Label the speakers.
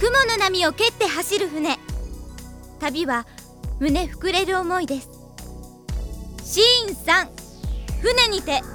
Speaker 1: 雲の波を蹴って走る船。旅は胸膨れる思いです。シーン3、船にて。